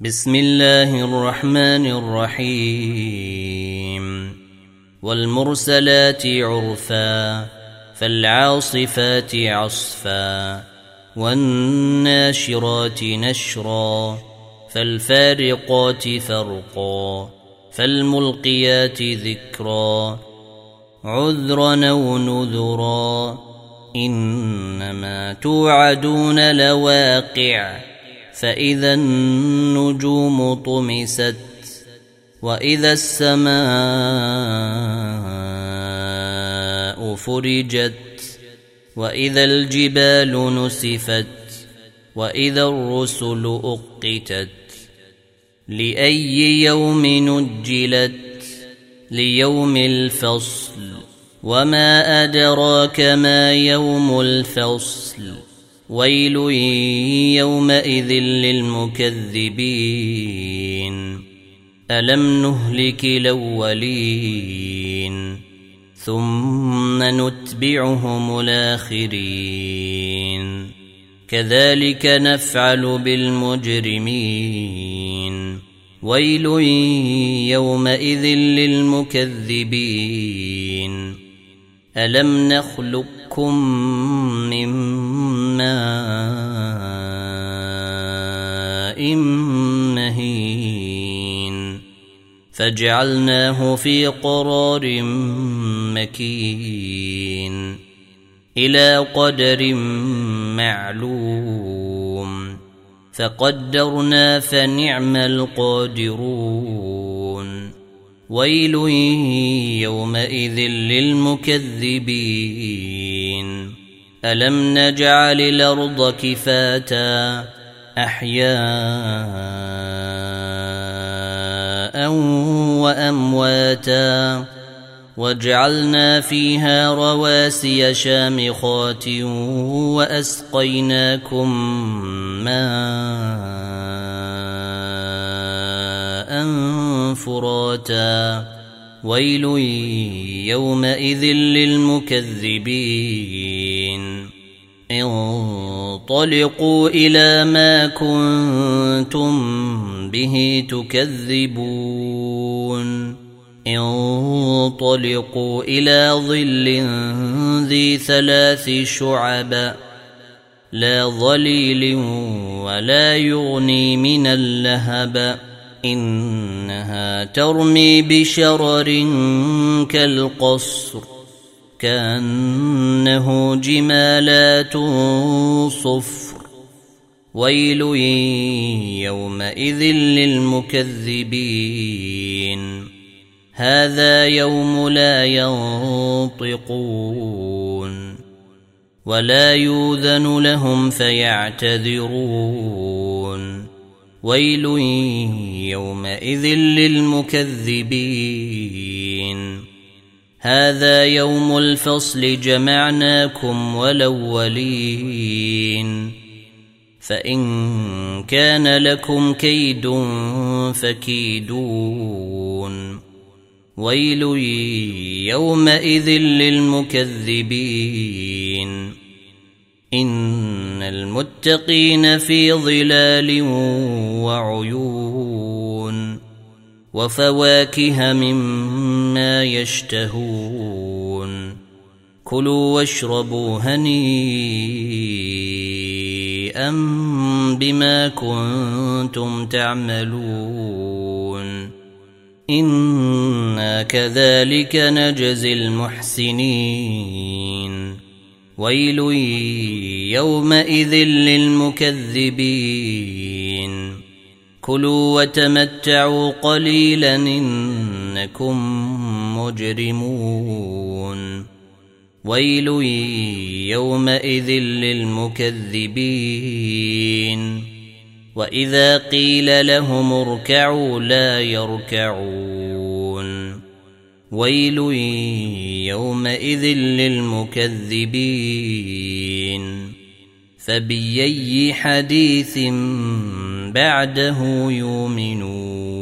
بسم الله الرحمن الرحيم والمرسلات عرفا فالعاصفات عصفا والناشرات نشرا فالفارقات فرقا فالملقيات ذكرا عذرا أو نذرا إنما توعدون لواقع فإذا النجوم طمست وإذا السماء فرجت وإذا الجبال نسفت وإذا الرسل أقتت لأي يوم نجلت ليوم الفصل وما أدراك ما يوم الفصل ويل يومئذ للمكذبين ألم نهلك الأولين ثم نتبعهم الآخرين كذلك نفعل بالمجرمين ويل يومئذ للمكذبين ألم نخلقكم من ماء مهين فجعلناه في قرار مكين إلى قدر معلوم فقدرنا فنعم القادرون ويل يومئذ للمكذبين ألم نجعل الأرض كفاتا أحياء وأمواتا وجعلنا فيها رواسي شامخات وأسقيناكم ماء فراتا ويل يومئذ للمكذبين انطلقوا إلى ما كنتم به تكذبون انطلقوا إلى ظل ذي 3 شعب لا ظليل ولا يغني من اللهب إنها ترمي بشرر كالقصر كأنه جمالات صفر ويل يومئذ للمكذبين هذا يوم لا ينطقون ولا يؤذن لهم فيعتذرون ويل يومئذ للمكذبين هذا يوم الفصل جمعناكم والأولين فإن كان لكم كيد فكيدون ويل يومئذ للمكذبين إن المتقين في ظلال وعيون وفواكه مما يشتهون كلوا واشربوا هنيئا بما كنتم تعملون إنا كذلك نجزي المحسنين ويل يومئذ للمكذبين كلوا وتمتعوا قليلا إنكم مجرمون ويل يومئذ للمكذبين وإذا قيل لهم اركعوا لا يركعون ويل يومئذ للمكذبين فبأي حديث بعده يؤمنون